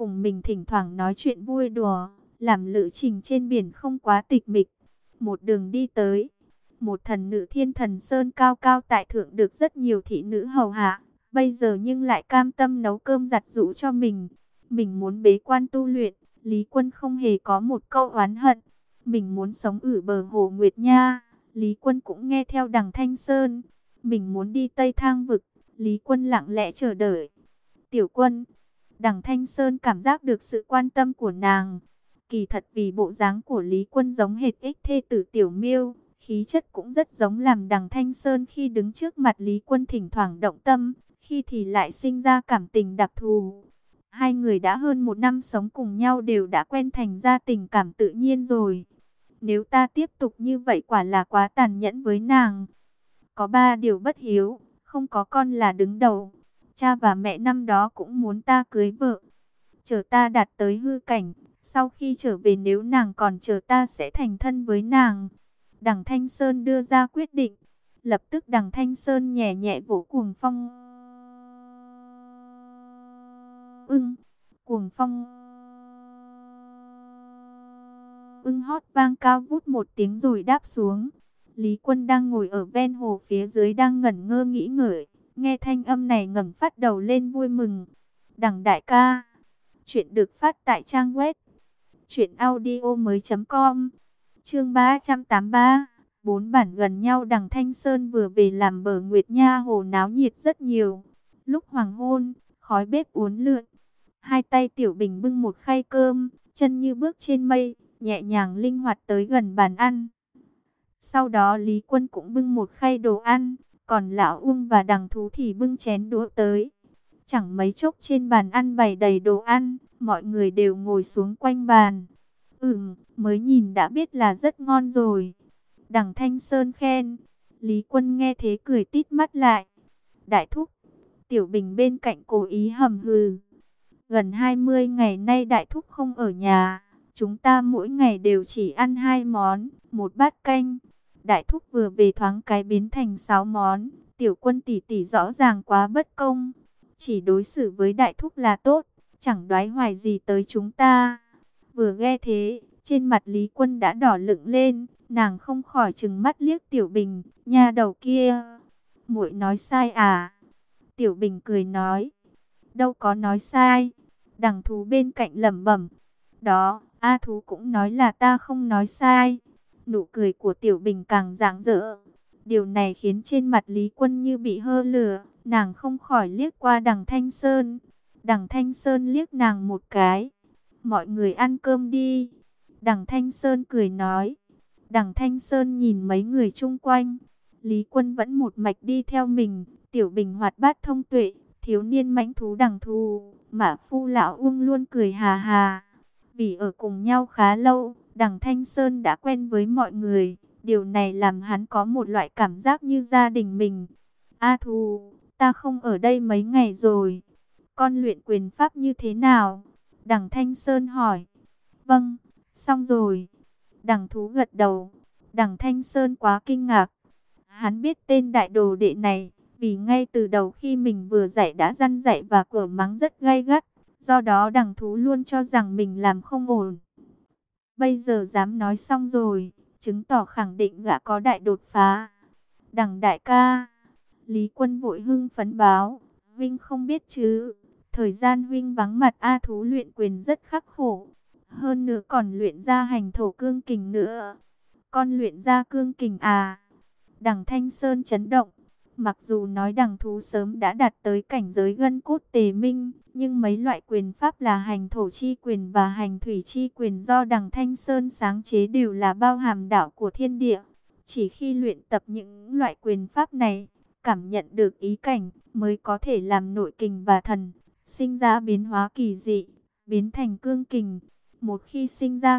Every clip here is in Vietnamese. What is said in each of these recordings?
cùng mình thỉnh thoảng nói chuyện vui đùa, làm lữ trình trên biển không quá tịch mịch. Một đường đi tới, một thần nữ Thiên Thần Sơn cao cao tại thượng được rất nhiều thị nữ hầu hạ, bây giờ nhưng lại cam tâm nấu cơm giặt giũ cho mình. Mình muốn bế quan tu luyện, Lý Quân không hề có một câu oán hận. Mình muốn sống ở bờ hồ Nguyệt Nha, Lý Quân cũng nghe theo Đằng Thanh Sơn. Mình muốn đi Tây Thang Vực, Lý Quân lặng lẽ chờ đợi. Tiểu Quân, Đằng Thanh Sơn cảm giác được sự quan tâm của nàng. Kỳ thật vì bộ dáng của Lý Quân giống hệt ích thê tử Tiểu Miêu, khí chất cũng rất giống, làm Đằng Thanh Sơn khi đứng trước mặt Lý Quân thỉnh thoảng động tâm, khi thì lại sinh ra cảm tình đặc thù. Hai người đã hơn 1 năm sống cùng nhau, đều đã quen thành ra tình cảm tự nhiên rồi. Nếu ta tiếp tục như vậy quả là quá tàn nhẫn với nàng. Có 3 điều bất hiếu, không có con là đứng đầu. Cha và mẹ năm đó cũng muốn ta cưới vợ, chờ ta đạt tới hư cảnh. Sau khi trở về nếu nàng còn chờ ta sẽ thành thân với nàng. Đằng Thanh Sơn đưa ra quyết định. Lập tức Đằng Thanh Sơn nhẹ nhẹ vỗ Cuồng Phong. Cuồng Phong hót vang cao vút một tiếng rồi đáp xuống. Lý Quân đang ngồi ở ven hồ phía dưới đang ngẩn ngơ nghĩ ngợi, nghe thanh âm này ngẩng phát đầu lên vui mừng. Đằng đại ca. Chuyện được phát tại trang web truyệnaudiomoi.com. Chương 383. 4 bản gần nhau. Đằng Thanh Sơn vừa về làm bờ Nguyệt Nha hồ náo nhiệt rất nhiều. Lúc hoàng hôn, khói bếp uốn lượn, hai tay Tiểu Bình bưng một khay cơm, chân như bước trên mây, nhẹ nhàng linh hoạt tới gần bàn ăn. Sau đó Lý Quân cũng bưng một khay đồ ăn, còn Lão Uông và Đằng Thú thì bưng chén đũa tới. Chẳng mấy chốc trên bàn ăn bày đầy đồ ăn, mọi người đều ngồi xuống quanh bàn. Mới nhìn đã biết là rất ngon rồi. Đằng Thanh Sơn khen. Lý Quân nghe thế cười tít mắt lại. Đại thúc. Tiểu Bình bên cạnh cố ý hầm hừ. Gần 20 ngày nay đại thúc không ở nhà. Chúng ta mỗi ngày đều chỉ ăn 2 món, một bát canh. Đại thúc vừa về thoáng cái biến thành 6 món. Tiểu Quân tỷ tỷ rõ ràng quá bất công. Chỉ đối xử với đại thúc là tốt, chẳng đoái hoài gì tới chúng ta. Vừa nghe thế, trên mặt Lý Quân đã đỏ lựng lên, nàng không khỏi trừng mắt liếc Tiểu Bình, nha đầu kia. Muội nói sai à? Tiểu Bình cười nói, đâu có nói sai. Đằng Thú bên cạnh lẩm bẩm, đó, A Thú cũng nói là ta không nói sai. Nụ cười của Tiểu Bình càng rạng rỡ. Điều này khiến trên mặt Lý Quân như bị hơ lửa, nàng không khỏi liếc qua Đằng Thanh Sơn. Đằng Thanh Sơn liếc nàng một cái. Mọi người ăn cơm đi. Đằng Thanh Sơn cười nói. Đằng Thanh Sơn nhìn mấy người chung quanh. Lý Quân vẫn một mạch đi theo mình. Tiểu Bình hoạt bát thông tuệ, thiếu niên mãnh thú Đằng Thù, Mã Phu Lão Uông luôn cười hà hà. Vì ở cùng nhau khá lâu, Đằng Thanh Sơn đã quen với mọi người. Điều này làm hắn có một loại cảm giác như gia đình mình. A Thù, ta không ở đây mấy ngày rồi. Con luyện quyền pháp như thế nào? Đằng Thanh Sơn hỏi. Vâng, xong rồi. Đằng Thú gật đầu. Đằng Thanh Sơn quá kinh ngạc. Hắn biết tên đại đồ đệ này, vì ngay từ đầu khi mình vừa dạy đã răn dạy và quở mắng rất gay gắt. Do đó Đằng Thú luôn cho rằng mình làm không ổn. Bây giờ dám nói xong rồi, chứng tỏ khẳng định gã có đại đột phá. Đằng đại ca. Lý Quân vội hưng phấn báo. Huynh không biết chứ, thời gian huynh vắng mặt A Thú luyện quyền rất khắc khổ. Hơn nữa còn luyện ra hành thổ cương kình nữa. Con luyện ra cương kình à? Đằng Thanh Sơn chấn động. Mặc dù nói Đằng Thú sớm đã đạt tới cảnh giới gân cốt tề minh, nhưng mấy loại quyền pháp là hành thổ chi quyền và hành thủy chi quyền do Đằng Thanh Sơn sáng chế đều là bao hàm đạo của thiên địa. Chỉ khi luyện tập những loại quyền pháp này, cảm nhận được ý cảnh, mới có thể làm nội kình và thần sinh ra biến hóa kỳ dị, biến thành cương kình. Một khi sinh ra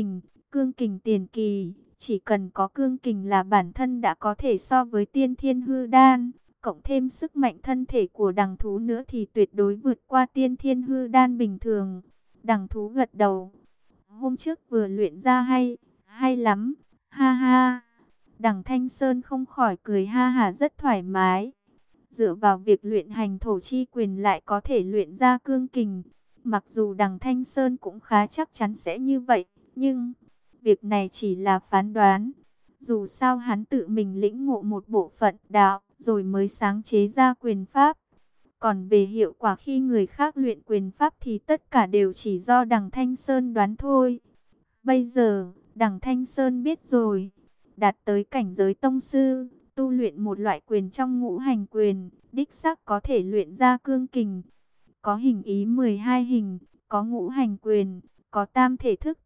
cương kình tiền kỳ, chỉ cần có cương kình là bản thân đã có thể so với tiên thiên hư đan, cộng thêm sức mạnh thân thể của Đằng Thú nữa thì tuyệt đối vượt qua tiên thiên hư đan bình thường. Đằng Thú gật đầu. Hôm trước vừa luyện ra hay lắm, ha ha. Đằng Thanh Sơn không khỏi cười ha hả rất thoải mái. Dựa vào việc luyện hành thổ chi quyền lại có thể luyện ra cương kình. Mặc dù Đằng Thanh Sơn cũng khá chắc chắn sẽ như vậy, nhưng việc này chỉ là phán đoán. Dù sao hắn tự mình lĩnh ngộ một bộ phận đạo, rồi mới sáng chế ra quyền pháp. Còn về hiệu quả khi người khác luyện quyền pháp thì tất cả đều chỉ do Đằng Thanh Sơn đoán thôi. Bây giờ, Đằng Thanh Sơn biết rồi, đạt tới cảnh giới tông sư, tu luyện một loại quyền trong ngũ hành quyền, đích xác có thể luyện ra cương kình. Có hình ý 12 hình, có ngũ hành quyền, có tam thể thức.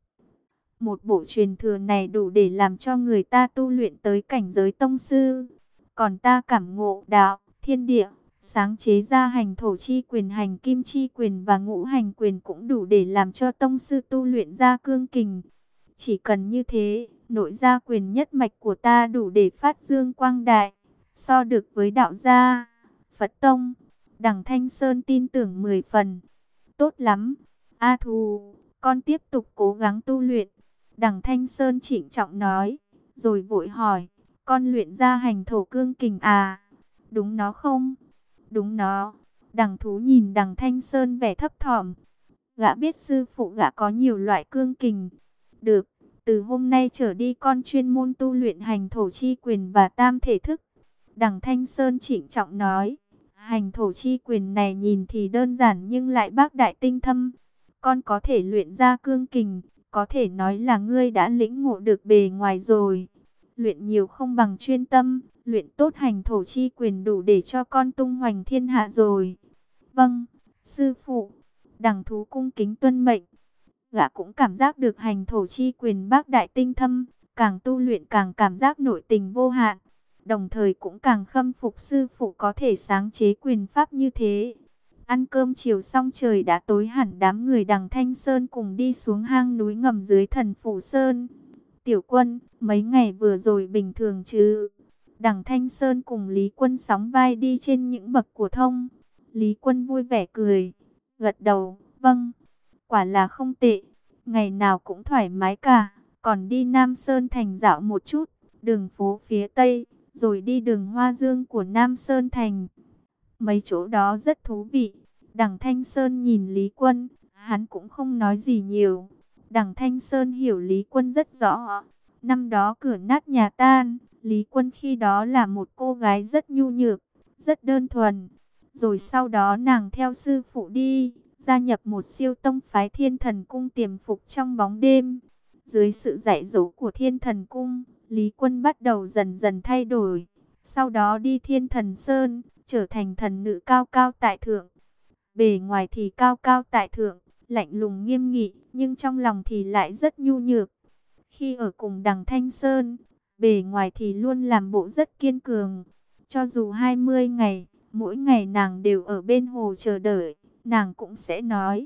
Một bộ truyền thừa này đủ để làm cho người ta tu luyện tới cảnh giới tông sư. Còn ta cảm ngộ đạo, thiên địa, sáng chế ra hành thổ chi quyền, hành kim chi quyền và ngũ hành quyền cũng đủ để làm cho tông sư tu luyện ra cương kình. Chỉ cần như thế, nội gia quyền nhất mạch của ta đủ để phát dương quang đại, so được với đạo gia, Phật tông. Đằng Thanh Sơn tin tưởng 10 phần. Tốt lắm, A Thù, con tiếp tục cố gắng tu luyện. Đằng Thanh Sơn trịnh trọng nói, rồi vội hỏi, con luyện ra hành thổ cương kình à? Đúng nó không? Đúng nó. Đằng Thú nhìn Đằng Thanh Sơn vẻ thấp thỏm. Gã biết sư phụ gã có nhiều loại cương kình. Được, từ hôm nay trở đi con chuyên môn tu luyện hành thổ chi quyền và tam thể thức. Đằng Thanh Sơn trịnh trọng nói, hành thổ chi quyền này nhìn thì đơn giản nhưng lại bác đại tinh thâm. Con có thể luyện ra cương kình, có thể nói là ngươi đã lĩnh ngộ được bề ngoài rồi. Luyện nhiều không bằng chuyên tâm, luyện tốt hành thổ chi quyền đủ để cho con tung hoành thiên hạ rồi. Vâng, sư phụ. Đằng Thú cung kính tuân mệnh. Gã cũng cảm giác được hành thổ chi quyền bác đại tinh thâm, càng tu luyện càng cảm giác nội tình vô hạn. Đồng thời cũng càng khâm phục sư phụ có thể sáng chế quyền pháp như thế. Ăn cơm chiều xong trời đã tối hẳn, đám người Đằng Thanh Sơn cùng đi xuống hang núi ngầm dưới Thần Phủ Sơn. Tiểu Quân, mấy ngày vừa rồi bình thường chứ? Đằng Thanh Sơn cùng Lý Quân sóng vai đi trên những bậc của thông. Lý Quân vui vẻ cười, gật đầu, vâng, quả là không tệ. Ngày nào cũng thoải mái cả, còn đi Nam Sơn Thành dạo một chút, đường phố phía Tây, rồi đi đường Hoa Dương của Nam Sơn Thành. Mấy chỗ đó rất thú vị. Đằng Thanh Sơn nhìn Lý Quân, hắn cũng không nói gì nhiều. Đằng Thanh Sơn hiểu Lý Quân rất rõ. Năm đó cửa nát nhà tan, Lý Quân khi đó là một cô gái rất nhu nhược, rất đơn thuần. Rồi sau đó nàng theo sư phụ đi, gia nhập một siêu tông phái Thiên Thần Cung tiềm phục trong bóng đêm. Dưới sự dạy dỗ của Thiên Thần Cung, Lý Quân bắt đầu dần dần thay đổi. Sau đó đi Thiên Thần Sơn, trở thành thần nữ cao cao tại thượng. Bề ngoài thì cao cao tại thượng, lạnh lùng nghiêm nghị, nhưng trong lòng thì lại rất nhu nhược. Khi ở cùng Đằng Thanh Sơn, bề ngoài thì luôn làm bộ rất kiên cường. Cho dù 20 ngày, mỗi ngày nàng đều ở bên hồ chờ đợi, nàng cũng sẽ nói: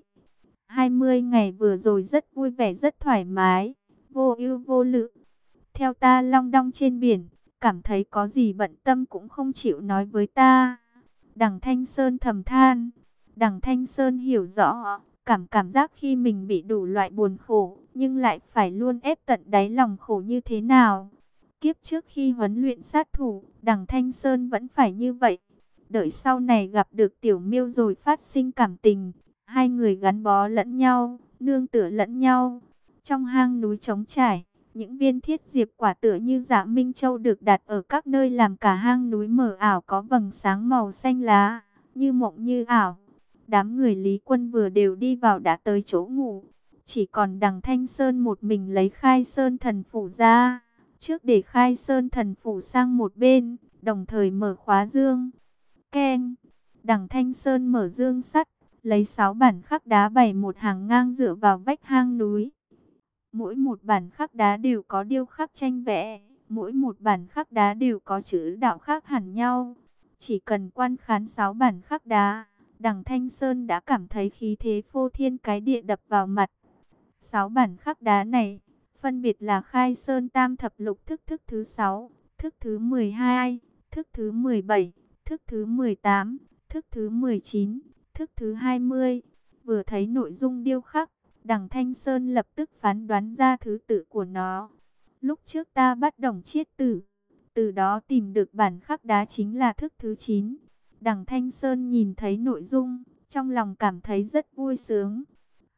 20 ngày vừa rồi rất vui vẻ, rất thoải mái, vô ưu vô lự. Theo ta long đong trên biển, cảm thấy có gì bận tâm cũng không chịu nói với ta. Đằng Thanh Sơn thầm than. Đằng Thanh Sơn hiểu rõ, cảm giác khi mình bị đủ loại buồn khổ, nhưng lại phải luôn ép tận đáy lòng khổ như thế nào. Kiếp trước khi huấn luyện sát thủ, Đằng Thanh Sơn vẫn phải như vậy. Đợi sau này gặp được Tiểu Miêu rồi phát sinh cảm tình, hai người gắn bó lẫn nhau, nương tựa lẫn nhau. Trong hang núi trống trải, những viên thiết diệp quả tựa như dạ minh châu được đặt ở các nơi làm cả hang núi mờ ảo có vầng sáng màu xanh lá, như mộng như ảo. Đám người Lý Quân vừa đều đi vào đã tới chỗ ngủ. Chỉ còn Đằng Thanh Sơn một mình lấy Khai Sơn Thần Phủ ra. Trước để Khai Sơn Thần Phủ sang một bên, đồng thời mở khóa dương. Keng! Đằng Thanh Sơn mở dương sắt, lấy 6 bản khắc đá bày một hàng ngang dựa vào vách hang núi. Mỗi một bản khắc đá đều có điêu khắc tranh vẽ, mỗi một bản khắc đá đều có chữ đạo khác hẳn nhau. Chỉ cần quan khán 6 bản khắc đá, Đằng Thanh Sơn đã cảm thấy khí thế phô thiên cái địa đập vào mặt. 6 bản khắc đá này, phân biệt là Khai Sơn Tam Thập Lục thức, thức thứ 6, thức thứ 12, thức thứ 17, thức thứ 18, thức thứ 19, thức thứ 20. Vừa thấy nội dung điêu khắc, Đằng Thanh Sơn lập tức phán đoán ra thứ tự của nó. Lúc trước ta bắt Đồng Chiết Tử, từ đó tìm được bản khắc đá chính là thức thứ 9. Đằng Thanh Sơn nhìn thấy nội dung, trong lòng cảm thấy rất vui sướng.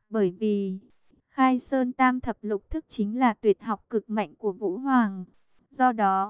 Bởi vì Khai Sơn Tam Thập Lục Thức chính là tuyệt học cực mạnh của Vũ Hoàng. Do đó,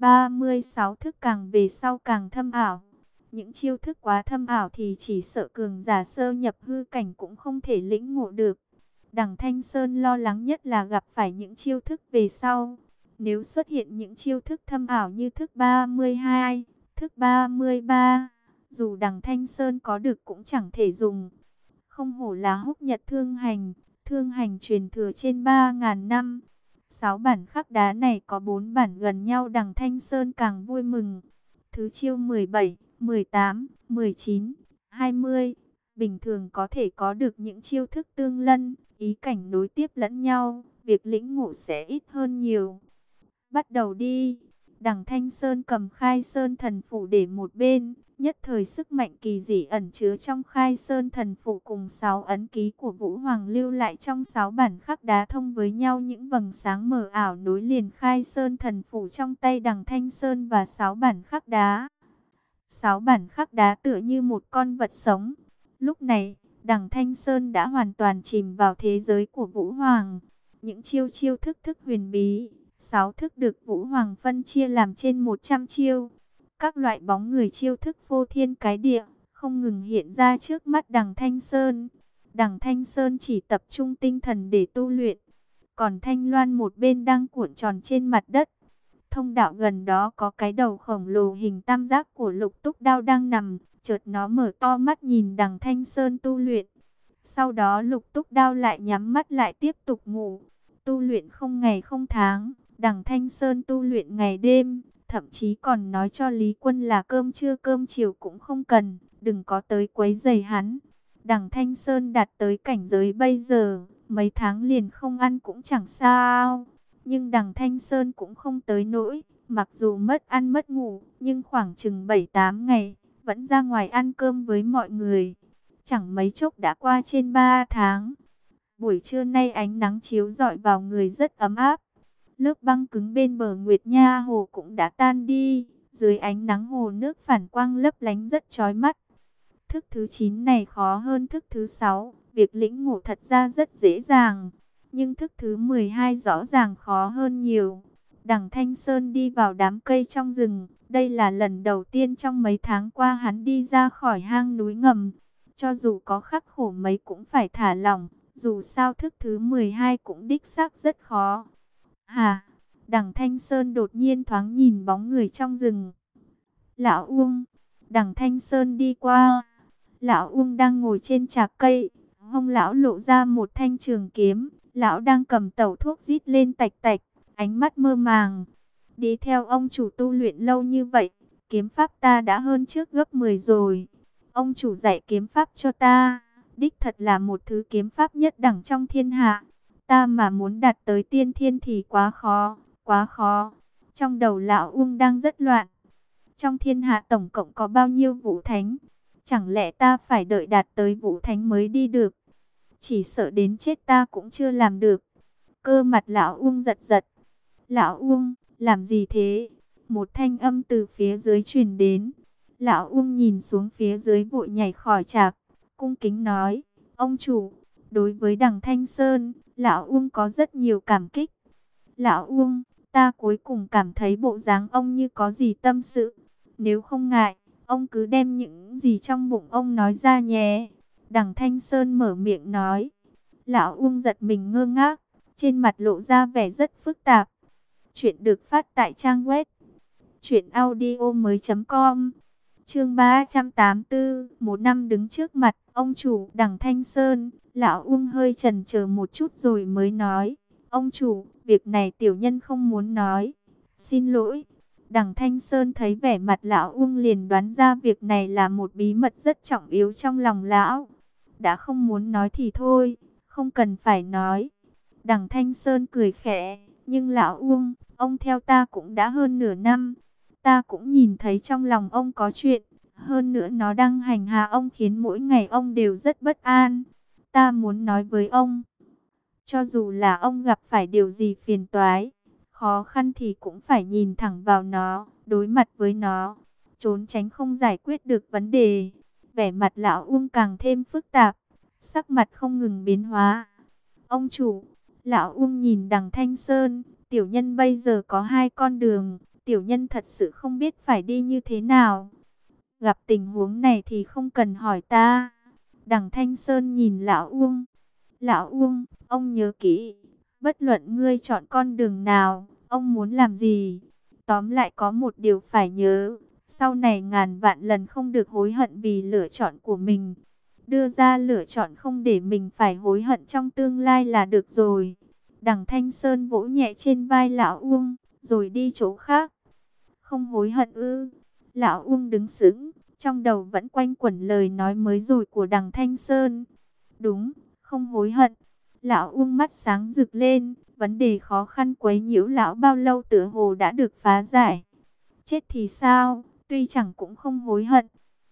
36 thức càng về sau càng thâm ảo. Những chiêu thức quá thâm ảo thì chỉ sợ cường giả sơ nhập hư cảnh cũng không thể lĩnh ngộ được. Đằng Thanh Sơn lo lắng nhất là gặp phải những chiêu thức về sau. Nếu xuất hiện những chiêu thức thâm ảo như thức 32, thức 33, dù đằng Thanh Sơn có được cũng chẳng thể dùng. Không hổ là Húc Nhật Thương hành truyền thừa trên 3.000 năm. 6 bản khắc đá này có 4 bản gần nhau, đằng Thanh Sơn càng vui mừng. Thứ chiêu 17, 18, 19, 20, bình thường có thể có được những chiêu thức tương lân, ý cảnh nối tiếp lẫn nhau, việc lĩnh ngộ sẽ ít hơn nhiều. Bắt đầu đi. Đằng Thanh Sơn cầm Khai Sơn Thần Phủ để một bên, nhất thời sức mạnh kỳ dị ẩn chứa trong Khai Sơn Thần Phủ cùng 6 ấn ký của Vũ Hoàng lưu lại trong 6 bản khắc đá thông với nhau, những vầng sáng mờ ảo nối liền Khai Sơn Thần Phủ trong tay đằng Thanh Sơn và 6 bản khắc đá. 6 bản khắc đá tựa như một con vật sống. Lúc này, đằng Thanh Sơn đã hoàn toàn chìm vào thế giới của Vũ Hoàng. Những chiêu thức huyền bí, 6 thức được Vũ Hoàng phân chia làm trên 100 chiêu. Các loại bóng người chiêu thức phô thiên cái địa, không ngừng hiện ra trước mắt đằng Thanh Sơn. Đằng Thanh Sơn chỉ tập trung tinh thần để tu luyện. Còn Thanh Loan một bên đang cuộn tròn trên mặt đất. Thông đạo gần đó có cái đầu khổng lồ hình tam giác của Lục Túc Đao đang nằm. Chợt nó mở to mắt nhìn đằng Thanh Sơn tu luyện. Sau đó Lục Túc Đao lại nhắm mắt lại tiếp tục ngủ. Tu luyện không ngày không tháng. Đằng Thanh Sơn tu luyện ngày đêm. Thậm chí còn nói cho Lý Quân là cơm trưa cơm chiều cũng không cần. Đừng có tới quấy rầy hắn. Đằng Thanh Sơn đạt tới cảnh giới bây giờ. Mấy tháng liền không ăn cũng chẳng sao. Nhưng đằng Thanh Sơn cũng không tới nỗi. Mặc dù mất ăn mất ngủ. Nhưng khoảng chừng 7-8 ngày. Vẫn ra ngoài ăn cơm với mọi người. Chẳng mấy chốc đã qua trên 3 tháng. Buổi trưa nay ánh nắng chiếu rọi vào người rất ấm áp. Lớp băng cứng bên bờ Nguyệt Nha Hồ cũng đã tan đi. Dưới ánh nắng hồ nước phản quang lấp lánh rất chói mắt. Thức thứ 9 này khó hơn thức thứ 6. Việc lĩnh ngộ thật ra rất dễ dàng. Nhưng thức thứ 12 rõ ràng khó hơn nhiều. Đằng Thanh Sơn đi vào đám cây trong rừng. Đây là lần đầu tiên trong mấy tháng qua hắn đi ra khỏi hang núi ngầm. Cho dù có khắc khổ mấy cũng phải thả lỏng. Dù sao thức thứ 12 cũng đích xác rất khó. Hà, đằng Thanh Sơn đột nhiên thoáng nhìn bóng người trong rừng. Lão Uông, đằng Thanh Sơn đi qua. Lão Uông đang ngồi trên trạc cây. Hông lão lộ ra một thanh trường kiếm. Lão đang cầm tẩu thuốc rít lên tạch tạch. Ánh mắt mơ màng. Đi theo ông chủ tu luyện lâu như vậy. Kiếm pháp ta đã hơn trước gấp 10 rồi. Ông chủ dạy kiếm pháp cho ta. Đích thật là một thứ kiếm pháp nhất đẳng trong thiên hạ. Ta mà muốn đạt tới tiên thiên thì quá khó, quá khó. Trong đầu lão Uông đang rất loạn. Trong thiên hạ tổng cộng có bao nhiêu vũ thánh? Chẳng lẽ ta phải đợi đạt tới vũ thánh mới đi được? Chỉ sợ đến chết ta cũng chưa làm được. Cơ mặt lão Uông giật giật. Lão Uông, làm gì thế? Một thanh âm từ phía dưới truyền đến. Lão Uông nhìn xuống phía dưới vội nhảy khỏi trạc. Cung kính nói, ông chủ, đối với đằng Thanh Sơn, Lão Uông có rất nhiều cảm kích. Lão Uông, ta cuối cùng cảm thấy bộ dáng ông như có gì tâm sự. Nếu không ngại, ông cứ đem những gì trong bụng ông nói ra nhé. Đằng Thanh Sơn mở miệng nói. Lão Uông giật mình ngơ ngác, trên mặt lộ ra vẻ rất phức tạp. Chuyện được phát tại trang web truyệnaudiomoi.com. Chương 384, một năm đứng trước mặt ông chủ đằng Thanh Sơn. Lão Uông hơi chần chờ một chút rồi mới nói, ông chủ, việc này tiểu nhân không muốn nói. Xin lỗi. Đằng Thanh Sơn thấy vẻ mặt lão Uông liền đoán ra việc này là một bí mật rất trọng yếu trong lòng lão. Đã không muốn nói thì thôi, không cần phải nói. Đằng Thanh Sơn cười khẽ, nhưng lão Uông, ông theo ta cũng đã hơn nửa năm. Ta cũng nhìn thấy trong lòng ông có chuyện. Hơn nữa nó đang hành hạ ông khiến mỗi ngày ông đều rất bất an. Ta muốn nói với ông. Cho dù là ông gặp phải điều gì phiền toái, khó khăn thì cũng phải nhìn thẳng vào nó, đối mặt với nó. Trốn tránh không giải quyết được vấn đề. Vẻ mặt lão Uông càng thêm phức tạp. sắc mặt không ngừng biến hóa. Ông chủ, lão Uông nhìn Đằng Thanh Sơn, tiểu nhân bây giờ có hai con đường, tiểu nhân thật sự không biết phải đi như thế nào. Gặp tình huống này thì không cần hỏi ta. Đằng Thanh Sơn nhìn lão Uông. Lão Uông, ông nhớ kỹ, bất luận ngươi chọn con đường nào, ông muốn làm gì. Tóm lại có một điều phải nhớ, sau này ngàn vạn lần không được hối hận vì lựa chọn của mình. Đưa ra lựa chọn không để mình phải hối hận trong tương lai là được rồi. Đằng Thanh Sơn vỗ nhẹ trên vai lão Uông, rồi đi chỗ khác. Không hối hận ư? Lão Uông đứng sững, trong đầu vẫn quanh quẩn lời nói mới rồi của Đằng Thanh Sơn. Đúng, không hối hận. Lão Uông mắt sáng rực lên, vấn đề khó khăn quấy nhiễu lão bao lâu tựa hồ đã được phá giải. Chết thì sao, tuy chẳng cũng không hối hận.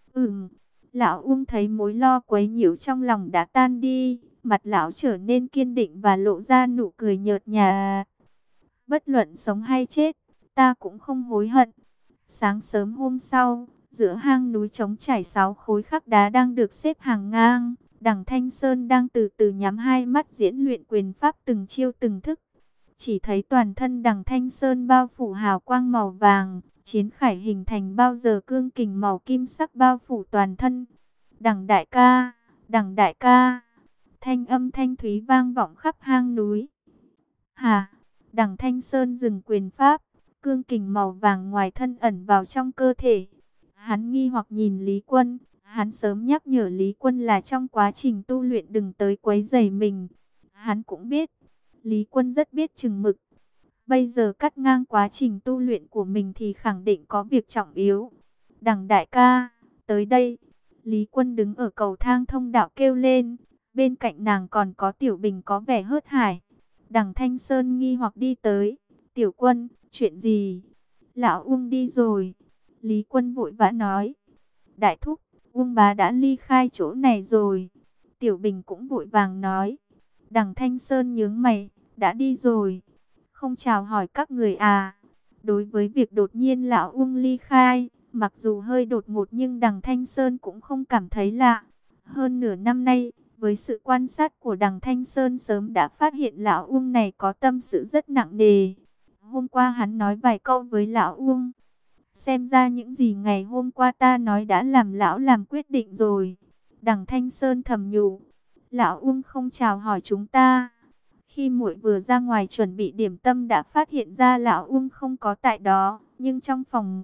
Lão Uông thấy mối lo quấy nhiễu trong lòng đã tan đi, mặt lão trở nên kiên định và lộ ra nụ cười nhợt nhạt. Bất luận sống hay chết, ta cũng không hối hận. Sáng sớm hôm sau, giữa hang núi trống trải 6 khối khắc đá đang được xếp hàng ngang. Đằng Thanh Sơn đang từ từ nhắm hai mắt diễn luyện quyền pháp từng chiêu từng thức. Chỉ thấy toàn thân Đằng Thanh Sơn bao phủ hào quang màu vàng, chiến khải hình thành bao giờ cương kình màu kim sắc bao phủ toàn thân. Đằng đại ca, Đằng đại ca, thanh âm thanh thúy vang vọng khắp hang núi. Hà, Đằng Thanh Sơn dừng quyền pháp, cương kình màu vàng ngoài thân ẩn vào trong cơ thể. Hắn nghi hoặc nhìn Lý Quân, hắn sớm nhắc nhở Lý Quân là trong quá trình tu luyện đừng tới quấy rầy mình. Hắn cũng biết, Lý Quân rất biết chừng mực. Bây giờ cắt ngang quá trình tu luyện của mình thì khẳng định có việc trọng yếu. Đằng đại ca, tới đây. Lý Quân đứng ở cầu thang thông đạo kêu lên. Bên cạnh nàng còn có Tiểu Bình có vẻ hớt hải. Đằng Thanh Sơn nghi hoặc đi tới. Tiểu Quân, chuyện gì? Lão Uông đi rồi. Lý Quân vội vã nói. Đại thúc, Uông bá đã ly khai chỗ này rồi. Tiểu Bình cũng vội vàng nói. Đằng Thanh Sơn nhướng mày, đã đi rồi. Không chào hỏi các người à? Đối với việc đột nhiên lão Uông ly khai, mặc dù hơi đột ngột nhưng Đằng Thanh Sơn cũng không cảm thấy lạ. Hơn nửa năm nay, với sự quan sát của Đằng Thanh Sơn sớm đã phát hiện lão Uông này có tâm sự rất nặng nề. Hôm qua hắn nói vài câu với lão Uông. Xem ra những gì ngày hôm qua ta nói đã làm lão làm quyết định rồi. Đằng Thanh Sơn thầm nhủ. Lão Uông không chào hỏi chúng ta. Khi muội vừa ra ngoài chuẩn bị điểm tâm đã phát hiện ra lão Uông không có tại đó. Nhưng trong phòng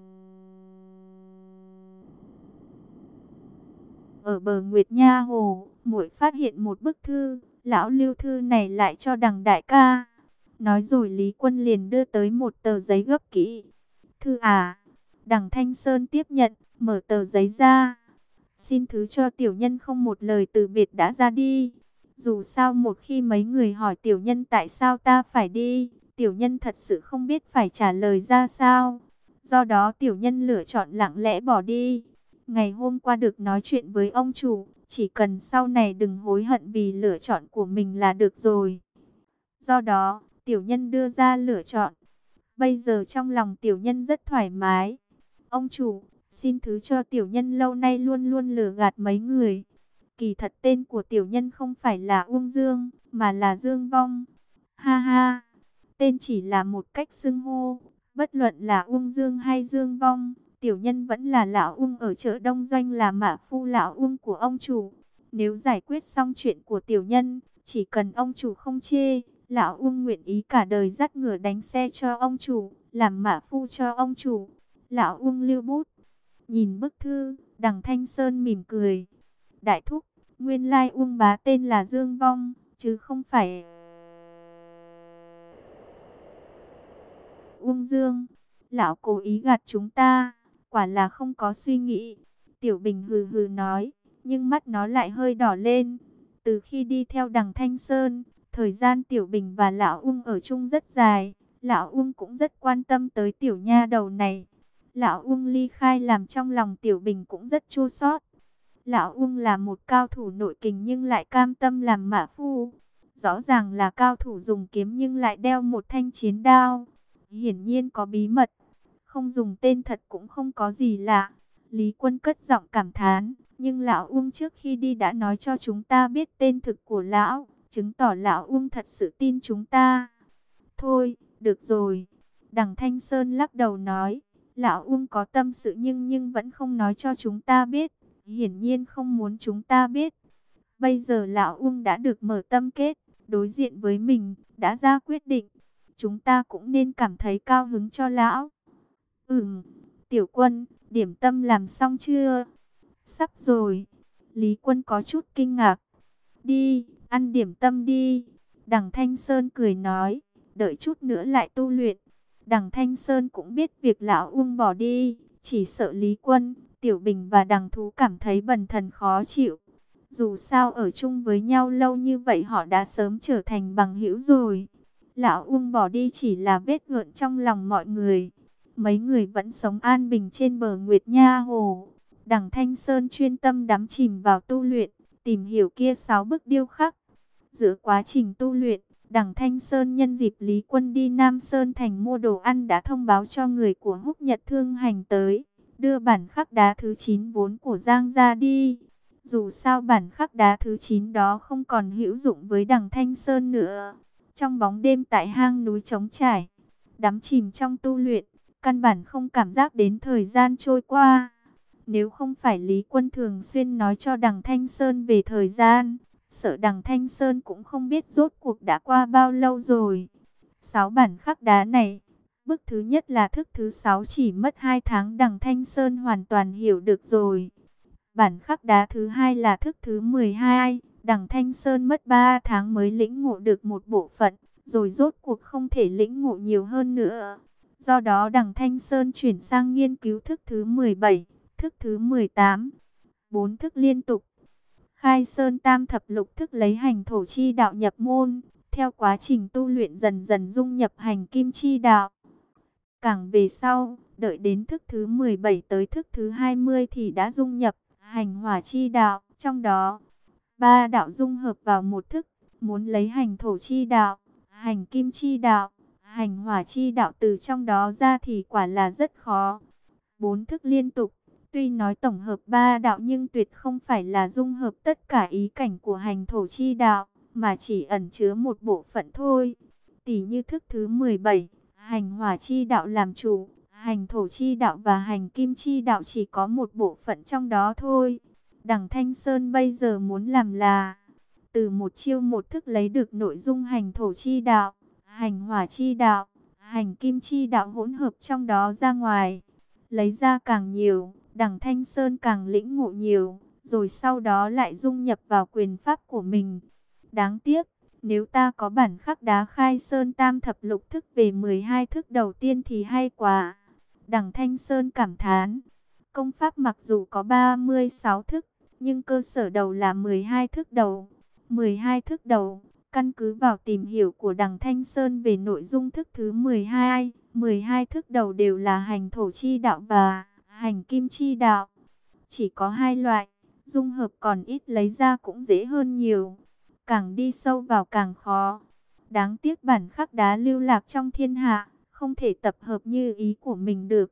ở bờ Nguyệt Nha Hồ, muội phát hiện một bức thư. Lão lưu thư này lại cho Đằng đại ca. Nói rồi Lý Quân liền đưa tới một tờ giấy gấp kỹ. Thư à? Đằng Thanh Sơn tiếp nhận, mở tờ giấy ra. Xin thứ cho tiểu nhân không một lời từ biệt đã ra đi. Dù sao một khi mấy người hỏi tiểu nhân tại sao ta phải đi, tiểu nhân thật sự không biết phải trả lời ra sao. Do đó tiểu nhân lựa chọn lặng lẽ bỏ đi. Ngày hôm qua được nói chuyện với ông chủ, chỉ cần sau này đừng hối hận vì lựa chọn của mình là được rồi. Do đó, tiểu nhân đưa ra lựa chọn. Bây giờ trong lòng tiểu nhân rất thoải mái. Ông chủ, xin thứ cho tiểu nhân lâu nay luôn luôn lừa gạt mấy người. Kỳ thật tên của tiểu nhân không phải là Uông Dương, mà là Dương Vong. Ha ha, tên chỉ là một cách xưng hô. Bất luận là Uông Dương hay Dương Vong, tiểu nhân vẫn là lão Uông ở chợ Đông Doanh, là mã phu lão Uông của ông chủ. Nếu giải quyết xong chuyện của tiểu nhân, chỉ cần ông chủ không chê, lão Uông nguyện ý cả đời dắt ngựa đánh xe cho ông chủ, làm mã phu cho ông chủ. Lão Uông lưu bút. Nhìn bức thư, Đằng Thanh Sơn mỉm cười. Đại thúc, nguyên lai Uông bá tên là Dương Vong, chứ không phải Uông Dương. Lão cố ý gạt chúng ta, quả là không có suy nghĩ. Tiểu Bình hừ hừ nói, nhưng mắt nó lại hơi đỏ lên. Từ khi đi theo Đằng Thanh Sơn, thời gian Tiểu Bình và lão Uông ở chung rất dài. Lão Uông cũng rất quan tâm tới tiểu nha đầu này. Lão Uông ly khai làm trong lòng Tiểu Bình cũng rất chua xót. Lão Uông là một cao thủ nội kình nhưng lại cam tâm làm mã phu. Rõ ràng là cao thủ dùng kiếm nhưng lại đeo một thanh chiến đao. Hiển nhiên có bí mật. Không dùng tên thật cũng không có gì lạ. Lý Quân cất giọng cảm thán, nhưng lão Uông trước khi đi đã nói cho chúng ta biết tên thực của lão, chứng tỏ lão Uông thật sự tin chúng ta. Thôi, được rồi. Đằng Thanh Sơn lắc đầu nói, lão Uông có tâm sự nhưng vẫn không nói cho chúng ta biết, hiển nhiên không muốn chúng ta biết. Bây giờ lão Uông đã được mở tâm kết, đối diện với mình, đã ra quyết định, chúng ta cũng nên cảm thấy cao hứng cho lão. Tiểu Quân, điểm tâm làm xong chưa? Sắp rồi. Lý Quân có chút kinh ngạc. Đi, ăn điểm tâm đi. Đằng Thanh Sơn cười nói, đợi chút nữa lại tu luyện. Đằng Thanh Sơn cũng biết việc lão Uông bỏ đi, chỉ sợ Lý Quân, Tiểu Bình và Đằng Thú cảm thấy bần thần khó chịu. Dù sao ở chung với nhau lâu như vậy họ đã sớm trở thành bằng hữu rồi. Lão Uông bỏ đi chỉ là vết gợn trong lòng mọi người. Mấy người vẫn sống an bình trên bờ Nguyệt Nha Hồ. Đằng Thanh Sơn chuyên tâm đắm chìm vào tu luyện, tìm hiểu kia 6 bức điêu khắc. Giữa quá trình tu luyện, Đằng Thanh Sơn nhân dịp Lý Quân đi Nam Sơn Thành mua đồ ăn đã thông báo cho người của Húc Nhật Thương Hành tới, đưa bản khắc đá thứ 9 vốn của Giang ra đi. Dù sao bản khắc đá thứ 9 đó không còn hữu dụng với Đằng Thanh Sơn nữa. Trong bóng đêm tại hang núi trống trải, đắm chìm trong tu luyện, căn bản không cảm giác đến thời gian trôi qua. Nếu không phải Lý Quân thường xuyên nói cho Đằng Thanh Sơn về thời gian, sợ Đằng Thanh Sơn cũng không biết rốt cuộc đã qua bao lâu rồi. 6 bản khắc đá này, bức thứ nhất là thức thứ 6 chỉ mất 2 tháng Đằng Thanh Sơn hoàn toàn hiểu được rồi. Bản khắc đá thứ hai là thức thứ 12, Đằng Thanh Sơn mất 3 tháng mới lĩnh ngộ được một bộ phận, rồi rốt cuộc không thể lĩnh ngộ nhiều hơn nữa. Do đó Đằng Thanh Sơn chuyển sang nghiên cứu thức thứ 17, thức thứ 18, 4 thức liên tục. Khai Sơn Tam Thập Lục thức lấy hành thổ chi đạo nhập môn, theo quá trình tu luyện dần dần dung nhập hành kim chi đạo. Càng về sau, đợi đến thức thứ 17 tới thức thứ 20 thì đã dung nhập hành hỏa chi đạo, trong đó ba đạo dung hợp vào một thức, muốn lấy hành thổ chi đạo, hành kim chi đạo, hành hỏa chi đạo từ trong đó ra thì quả là rất khó. 4 thức liên tục, tuy nói tổng hợp ba đạo nhưng tuyệt không phải là dung hợp tất cả ý cảnh của hành thổ chi đạo, mà chỉ ẩn chứa một bộ phận thôi. Tỷ như thức thứ 17, hành hỏa chi đạo làm chủ, hành thổ chi đạo và hành kim chi đạo chỉ có một bộ phận trong đó thôi. Đằng Thanh Sơn bây giờ muốn làm là từ một chiêu một thức lấy được nội dung hành thổ chi đạo, hành hỏa chi đạo, hành kim chi đạo hỗn hợp trong đó ra ngoài. Lấy ra càng nhiều, Đằng Thanh Sơn càng lĩnh ngộ nhiều, rồi sau đó lại dung nhập vào quyền pháp của mình. Đáng tiếc, nếu ta có bản khắc đá Khai Sơn Tam Thập Lục thức về 12 thức đầu tiên thì hay quá. Đằng Thanh Sơn cảm thán, công pháp mặc dù có 36 thức, nhưng cơ sở đầu là 12 thức đầu. 12 thức đầu, căn cứ vào tìm hiểu của Đằng Thanh Sơn về nội dung thức thứ 12, 12 thức đầu đều là hành thổ chi đạo và hành kim chi đạo. Chỉ có hai loại, dung hợp còn ít lấy ra cũng dễ hơn nhiều. Càng đi sâu vào càng khó. Đáng tiếc bản khắc đá lưu lạc trong thiên hạ, không thể tập hợp như ý của mình được.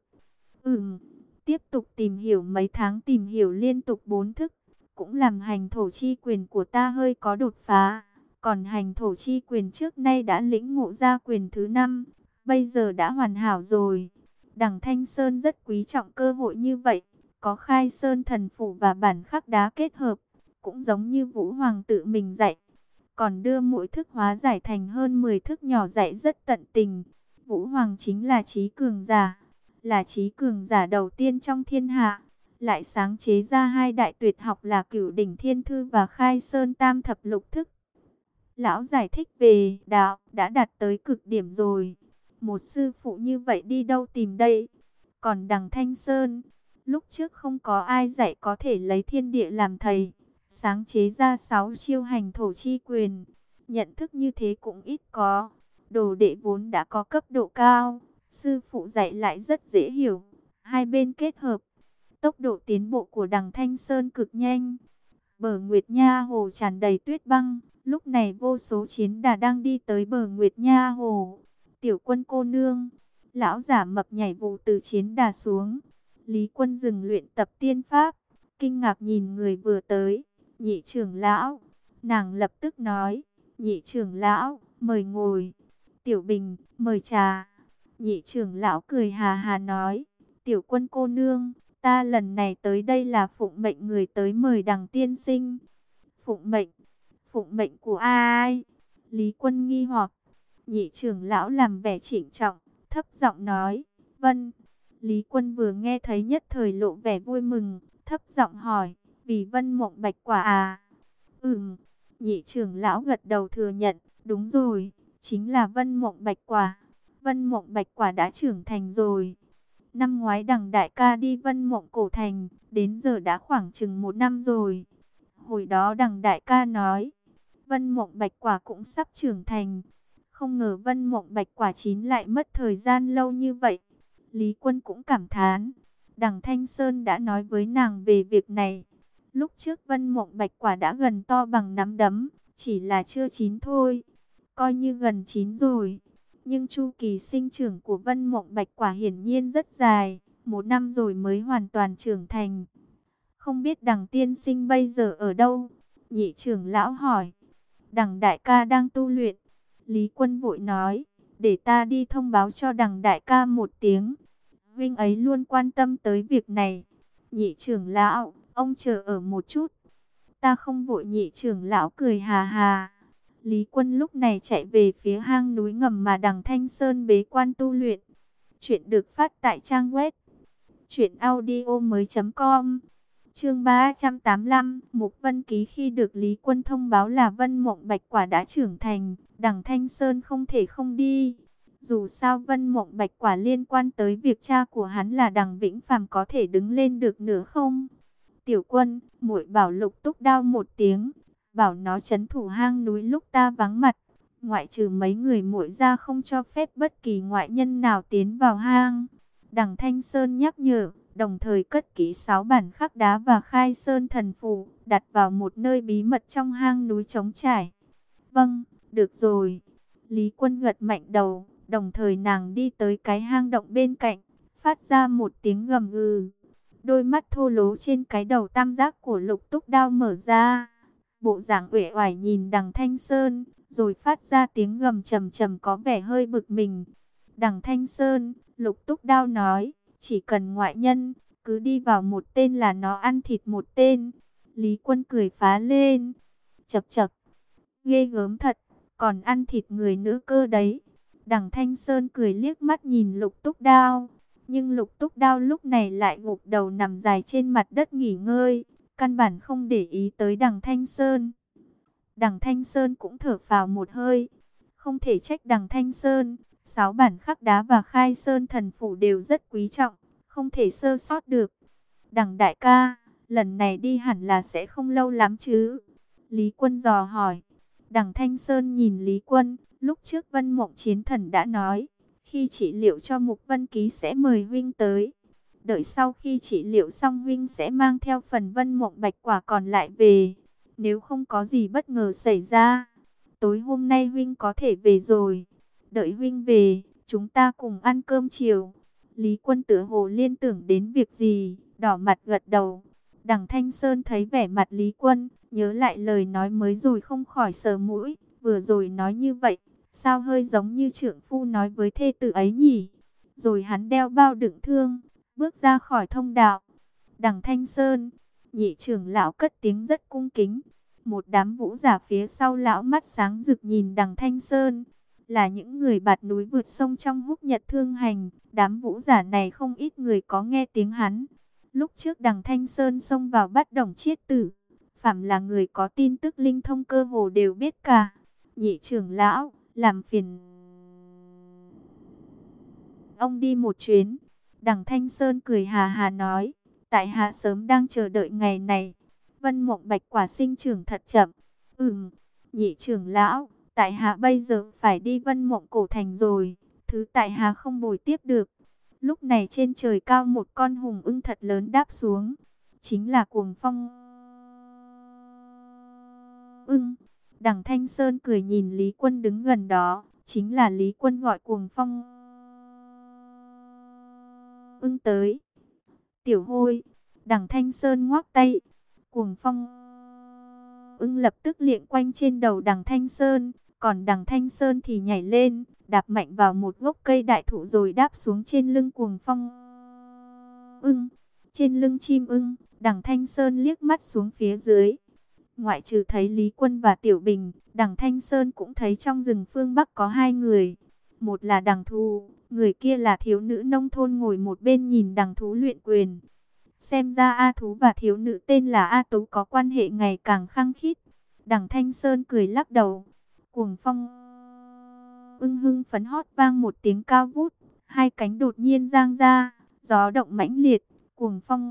Tiếp tục tìm hiểu mấy tháng, tìm hiểu liên tục 4 thức, cũng làm hành thổ chi quyền của ta hơi có đột phá. Còn hành thổ chi quyền trước nay đã lĩnh ngộ ra quyền thứ 5, bây giờ đã hoàn hảo rồi. Đằng Thanh Sơn rất quý trọng cơ hội như vậy, có Khai Sơn thần phủ và bản khắc đá kết hợp, cũng giống như Vũ Hoàng tự mình dạy. Còn đưa mỗi thức hóa giải thành hơn 10 thức nhỏ dạy rất tận tình. Vũ Hoàng chính là trí cường giả, là trí cường giả đầu tiên trong thiên hạ, lại sáng chế ra hai đại tuyệt học là Cửu Đỉnh Thiên Thư và Khai Sơn Tam Thập Lục thức. Lão giải thích về đạo đã đạt tới cực điểm rồi. Một sư phụ như vậy đi đâu tìm đây? Còn Đằng Thanh Sơn, lúc trước không có ai dạy có thể lấy thiên địa làm thầy, sáng chế ra 6 chiêu hành thổ chi quyền. Nhận thức như thế cũng ít có. Đồ đệ vốn đã có cấp độ cao, sư phụ dạy lại rất dễ hiểu. Hai bên kết hợp, tốc độ tiến bộ của Đằng Thanh Sơn cực nhanh. Bờ Nguyệt Nha Hồ tràn đầy tuyết băng. Lúc này vô số chiến đà đang đi tới bờ Nguyệt Nha Hồ. Tiểu Quân cô nương, lão giả mập nhảy vù từ chiến đà xuống. Lý Quân dừng luyện tập tiên pháp, kinh ngạc nhìn người vừa tới. Nhị trưởng lão. Nàng lập tức nói, nhị trưởng lão, mời ngồi. Tiểu Bình, mời trà. Nhị trưởng lão cười hà hà nói, Tiểu Quân cô nương, ta lần này tới đây là phụng mệnh người tới mời Đằng tiên sinh. Phụng mệnh của ai? Lý Quân nghi hoặc. Nhị trưởng lão làm vẻ trịnh trọng, thấp giọng nói, vâng. Lý Quân vừa nghe thấy nhất thời lộ vẻ vui mừng, thấp giọng hỏi, vì Vân Mộng Bạch Quả à? Nhị trưởng lão gật đầu thừa nhận, đúng rồi, chính là Vân Mộng Bạch Quả. Vân Mộng Bạch Quả đã trưởng thành rồi. Năm ngoái Đằng đại ca đi Vân Mộng Cổ Thành, đến giờ đã khoảng chừng 1 năm rồi. Hồi đó Đằng đại ca nói, Vân Mộng Bạch Quả cũng sắp trưởng thành. Không ngờ Vân Mộng Bạch Quả chín lại mất thời gian lâu như vậy. Lý Quân cũng cảm thán. Đằng Thanh Sơn đã nói với nàng về việc này. Lúc trước Vân Mộng Bạch Quả đã gần to bằng nắm đấm, chỉ là chưa chín thôi. Coi như gần chín rồi. Nhưng chu kỳ sinh trưởng của Vân Mộng Bạch Quả hiển nhiên rất dài. 1 năm rồi mới hoàn toàn trưởng thành. Không biết Đằng tiên sinh bây giờ ở đâu? Nhị trưởng lão hỏi. Đằng đại ca đang tu luyện. Lý Quân vội nói, để ta đi thông báo cho Đằng đại ca một tiếng. Huynh ấy luôn quan tâm tới việc này. Nhị trưởng lão, ông chờ ở một chút. Ta không vội. Nhị trưởng lão cười hà hà. Lý Quân lúc này chạy về phía hang núi ngầm mà Đằng Thanh Sơn bế quan tu luyện. Chuyện được phát tại trang web truyệnaudiomoi.com. Chương 385, Mục Vân Ký. Khi được Lý Quân thông báo là Vân Mộng Bạch Quả đã trưởng thành, Đằng Thanh Sơn không thể không đi. Dù sao Vân Mộng Bạch Quả liên quan tới việc cha của hắn là Đằng Vĩnh Phàm có thể đứng lên được nữa không? Tiểu Quân, muội bảo Lục Túc Đao một tiếng, bảo nó trấn thủ hang núi lúc ta vắng mặt. Ngoại trừ mấy người muội ra không cho phép bất kỳ ngoại nhân nào tiến vào hang. Đằng Thanh Sơn nhắc nhở, đồng thời cất kỹ 6 bản khắc đá và khai sơn thần phù, đặt vào một nơi bí mật trong hang núi trống trải. Vâng, được rồi. Lý Quân gật mạnh đầu, đồng thời nàng đi tới cái hang động bên cạnh, phát ra một tiếng gầm gừ. Đôi mắt thô lố trên cái đầu tam giác của Lục Túc Đao mở ra. Bộ dạng uể oải nhìn Đằng Thanh Sơn, rồi phát ra tiếng gầm trầm trầm có vẻ hơi bực mình. Đằng Thanh Sơn, Lục Túc Đao nói, chỉ cần ngoại nhân, cứ đi vào một tên là nó ăn thịt một tên. Lý Quân cười phá lên. Chậc chậc, ghê gớm thật, còn ăn thịt người nữa cơ đấy. Đằng Thanh Sơn cười liếc mắt nhìn Lục Túc Đao. Nhưng Lục Túc Đao lúc này lại gục đầu nằm dài trên mặt đất nghỉ ngơi, căn bản không để ý tới Đằng Thanh Sơn. Đằng Thanh Sơn cũng thở phào một hơi. Không thể trách Đằng Thanh Sơn, 6 bản khắc đá và khai sơn thần phủ đều rất quý trọng, không thể sơ sót được. Đằng đại ca, lần này đi hẳn là sẽ không lâu lắm chứ? Lý Quân dò hỏi. Đằng Thanh Sơn nhìn Lý Quân, lúc trước Vân Mộng Chiến Thần đã nói, khi trị liệu cho Mục Vân Ký sẽ mời huynh tới. Đợi sau khi trị liệu xong huynh sẽ mang theo phần Vân Mộng Bạch Quả còn lại về. Nếu không có gì bất ngờ xảy ra, tối hôm nay huynh có thể về rồi. Đợi huynh về, chúng ta cùng ăn cơm chiều. Lý Quân tựa hồ liên tưởng đến việc gì, đỏ mặt gật đầu. Đằng Thanh Sơn thấy vẻ mặt Lý Quân, nhớ lại lời nói mới rồi không khỏi sờ mũi. Vừa rồi nói như vậy, sao hơi giống như trượng phu nói với thê tử ấy nhỉ? Rồi hắn đeo bao đựng thương, bước ra khỏi thông đạo. Đằng Thanh Sơn, nhị trưởng lão cất tiếng rất cung kính. Một đám vũ giả phía sau lão mắt sáng rực nhìn Đằng Thanh Sơn. Là những người bạt núi vượt sông trong Húc Nhật Thương Hành. Đám vũ giả này không ít người có nghe tiếng hắn. Lúc trước Đằng Thanh Sơn xông vào bắt Đồng Chiết Tử, phàm là người có tin tức linh thông cơ hồ đều biết cả. Nhị trưởng lão, làm phiền ông đi một chuyến. Đằng Thanh Sơn cười hà hà nói, tại hạ sớm đang chờ đợi ngày này. Vân Mộng Bạch Quả sinh trưởng thật chậm. Nhị trưởng lão, tại hạ bây giờ phải đi Vân Mộng Cổ Thành rồi, thứ tại hạ không bồi tiếp được. Lúc này trên trời cao một con hùng ưng thật lớn đáp xuống, chính là Cuồng Phong ưng. Đằng Thanh Sơn cười nhìn Lý Quân đứng gần đó, chính là Lý Quân gọi Cuồng Phong ưng tới. Tiểu Hôi. Đằng Thanh Sơn ngoắc tay. Cuồng Phong ưng lập tức liệng quanh trên đầu đằng Thanh Sơn. Còn đằng Thanh Sơn thì nhảy lên, đạp mạnh vào một gốc cây đại thụ rồi đáp xuống trên lưng Cuồng Phong ưng. Trên lưng chim ưng, đằng Thanh Sơn liếc mắt xuống phía dưới. Ngoại trừ thấy Lý Quân và Tiểu Bình, đằng Thanh Sơn cũng thấy trong rừng phương Bắc có hai người. Một là đằng Thù, người kia là thiếu nữ nông thôn ngồi một bên nhìn đằng Thú luyện quyền. Xem ra A Thú và thiếu nữ tên là A Tú có quan hệ ngày càng khăng khít. Đằng Thanh Sơn cười lắc đầu. Cuồng Phong ưng hưng phấn hót vang một tiếng cao vút, hai cánh đột nhiên giang ra, gió động mãnh liệt. Cuồng Phong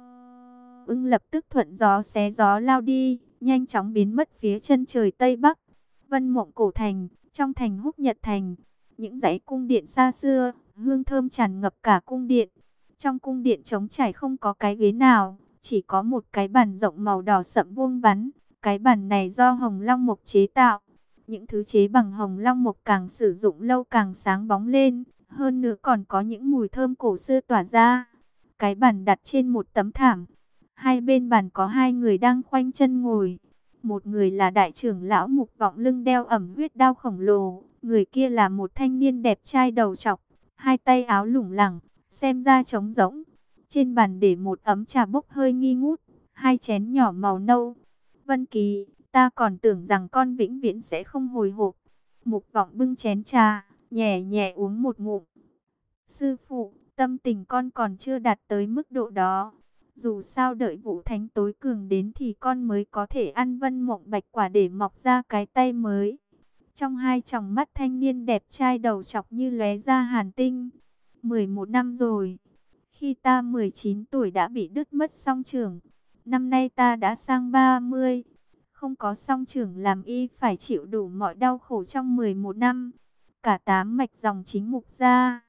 ưng lập tức thuận gió xé gió lao đi, nhanh chóng biến mất phía chân trời Tây Bắc. Vân Mộng Cổ Thành, trong thành Húc Nhật Thành, những dãy cung điện xa xưa, hương thơm tràn ngập cả cung điện. Trong cung điện trống trải không có cái ghế nào, chỉ có một cái bàn rộng màu đỏ sậm vuông vắn. Cái bàn này do hồng long mộc chế tạo. Những thứ chế bằng hồng long mộc càng sử dụng lâu càng sáng bóng lên, hơn nữa còn có những mùi thơm cổ xưa tỏa ra. Cái bàn đặt trên một tấm thảm. Hai bên bàn có hai người đang khoanh chân ngồi. Một người là đại trưởng lão Mục Vọng lưng đeo ẩm huyết đao khổng lồ. Người kia là một thanh niên đẹp trai đầu trọc, hai tay áo lủng lẳng, xem ra trống rỗng. Trên bàn để một ấm trà bốc hơi nghi ngút, hai chén nhỏ màu nâu. Vân Kỳ, ta còn tưởng rằng con vĩnh viễn sẽ không hồi hộp. Mục Vọng bưng chén trà, nhẹ nhẹ uống một ngụm. Sư phụ, tâm tình con còn chưa đạt tới mức độ đó. Dù sao đợi Vũ Thánh tối cường đến thì con mới có thể ăn Vân Mộng Bạch quả để mọc ra cái tay mới. Trong hai tròng mắt thanh niên đẹp trai đầu trọc như lóe ra hàn tinh. 11 năm rồi. Khi ta 19 tuổi đã bị đứt mất song chưởng. Năm nay ta đã sang 30. Không có song chưởng làm y phải chịu đủ mọi đau khổ trong 11 năm. Cả 8 mạch dòng chính Mục gia,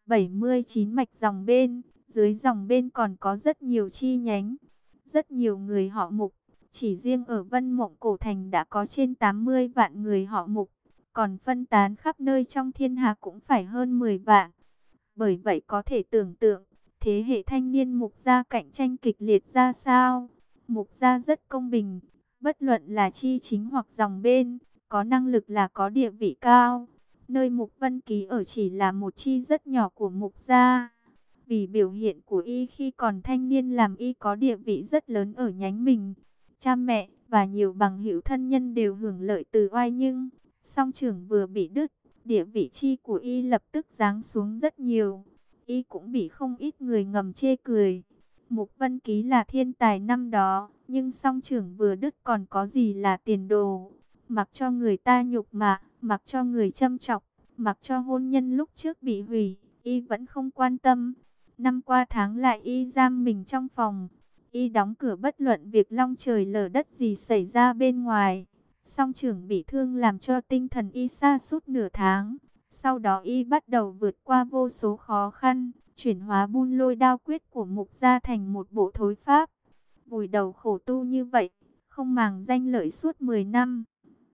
79 mạch dòng bên. Dưới dòng bên còn có rất nhiều chi nhánh. Rất nhiều người họ Mục. Chỉ riêng ở Vân Mộng Cổ Thành đã có trên 80 vạn người họ Mục. Còn phân tán khắp nơi trong thiên hạ cũng phải hơn 10 vạn. Bởi vậy có thể tưởng tượng, thế hệ thanh niên Mục gia cạnh tranh kịch liệt ra sao. Mục gia rất công bình, bất luận là chi chính hoặc dòng bên, có năng lực là có địa vị cao. Nơi Mục Vân Kỳ ở chỉ là một chi rất nhỏ của Mục gia. Vì biểu hiện của y khi còn thanh niên làm y có địa vị rất lớn ở nhánh mình. Cha mẹ và nhiều bằng hữu thân nhân đều hưởng lợi từ oai, nhưng song chưởng vừa bị đứt, địa vị chi của y lập tức giáng xuống rất nhiều. Y cũng bị không ít người ngầm chê cười. Mục Vân Ký là thiên tài năm đó, nhưng song chưởng vừa đứt còn có gì là tiền đồ. Mặc cho người ta nhục mạ, mặc cho người châm chọc, mặc cho hôn nhân lúc trước bị hủy, y vẫn không quan tâm. Năm qua tháng lại y giam mình trong phòng. Y đóng cửa bất luận việc long trời lở đất gì xảy ra bên ngoài. Song chưởng bị thương làm cho tinh thần y sa sút nửa tháng. Sau đó y bắt đầu vượt qua vô số khó khăn, chuyển hóa Bun Lôi đao quyết của Mục gia thành một bộ thối pháp. Vùi đầu khổ tu như vậy, không màng danh lợi suốt 10 năm,